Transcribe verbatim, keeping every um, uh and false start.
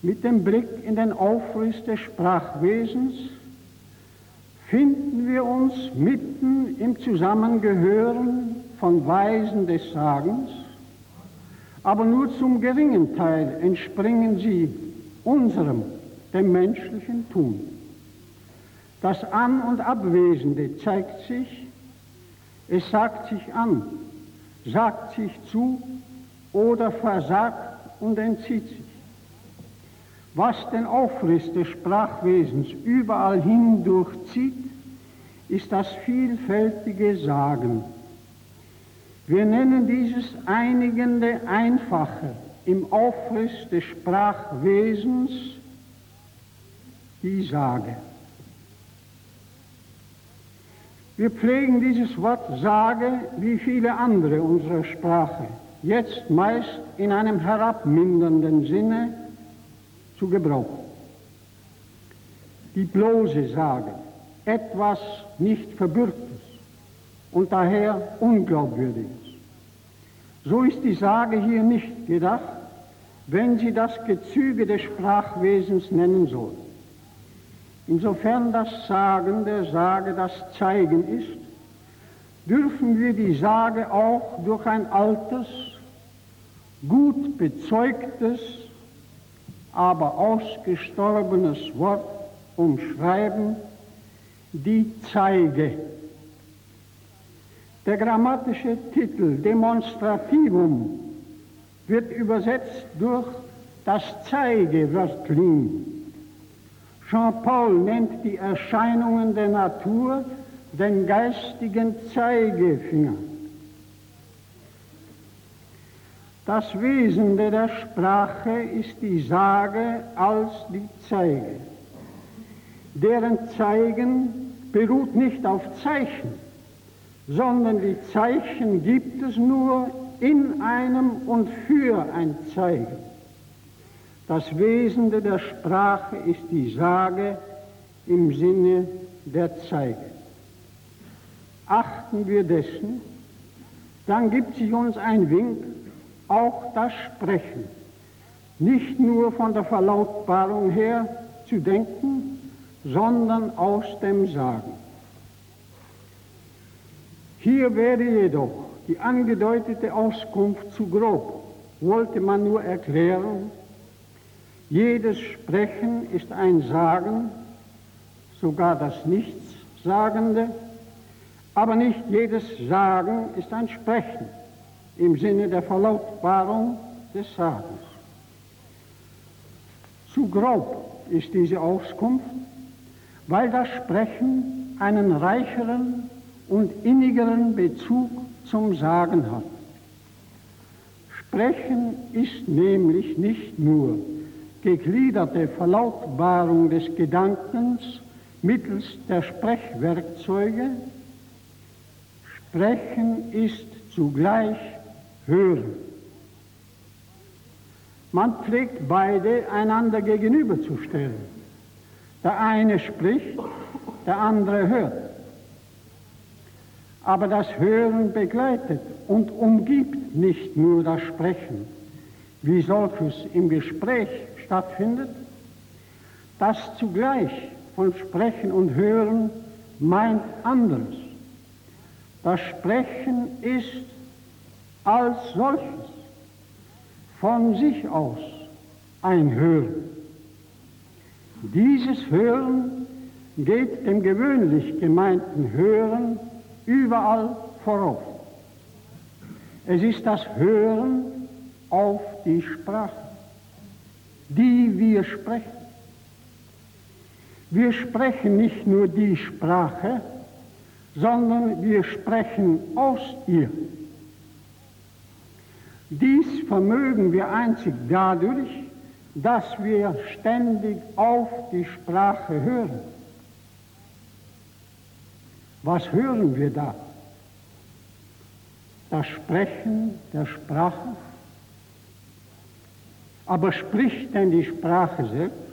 Mit dem Blick in den Aufriss des Sprachwesens finden wir uns mitten im Zusammengehören von Weisen des Sagens, aber nur zum geringen Teil entspringen sie unserem, dem menschlichen Tun. Das An- und Abwesende zeigt sich, es sagt sich an, sagt sich zu oder versagt und entzieht sich. Was den Aufriss des Sprachwesens überall hin durchzieht, ist das vielfältige Sagen. Wir nennen dieses einigende Einfache im Aufriss des Sprachwesens die Sage. Wir pflegen dieses Wort Sage wie viele andere unserer Sprache, jetzt meist in einem herabmindernden Sinne zu gebrauchen. Die bloße Sage, etwas nicht Verbürgtes und daher Unglaubwürdiges. So ist die Sage hier nicht gedacht, wenn sie das Gezüge des Sprachwesens nennen soll. Insofern das Sagen der Sage das Zeigen ist, dürfen wir die Sage auch durch ein altes, gut bezeugtes, aber ausgestorbenes Wort umschreiben, die Zeige. Der grammatische Titel Demonstrativum wird übersetzt durch das Zeigewörtling. Jean-Paul nennt die Erscheinungen der Natur den geistigen Zeigefinger. Das Wesen der Sprache ist die Sage als die Zeige. Deren Zeigen beruht nicht auf Zeichen, sondern die Zeichen gibt es nur in einem und für ein Zeigen. Das Wesen der Sprache ist die Sage im Sinne der Zeige. Achten wir dessen, dann gibt sich uns ein Wink, auch das Sprechen, nicht nur von der Verlautbarung her zu denken, sondern aus dem Sagen. Hier wäre jedoch die angedeutete Auskunft zu grob, wollte man nur erklären, jedes Sprechen ist ein Sagen, sogar das Nichtssagende, aber nicht jedes Sagen ist ein Sprechen im Sinne der Verlautbarung des Sagens. Zu grob ist diese Auskunft, weil das Sprechen einen reicheren und innigeren Bezug zum Sagen hat. Sprechen ist nämlich nicht nur gegliederte Verlautbarung des Gedankens mittels der Sprechwerkzeuge, Sprechen ist zugleich Hören. Man pflegt beide einander gegenüberzustellen. Der eine spricht, der andere hört. Aber das Hören begleitet und umgibt nicht nur das Sprechen, wie solches im Gespräch stattfindet, das zugleich von Sprechen und Hören meint anderes. Das Sprechen ist als solches von sich aus ein Hören. Dieses Hören geht dem gewöhnlich gemeinten Hören überall voraus. Es ist das Hören auf die Sprache, die wir sprechen. Wir sprechen nicht nur die Sprache, sondern wir sprechen aus ihr. Dies vermögen wir einzig dadurch, dass wir ständig auf die Sprache hören. Was hören wir da? Das Sprechen der Sprache? Aber spricht denn die Sprache selbst?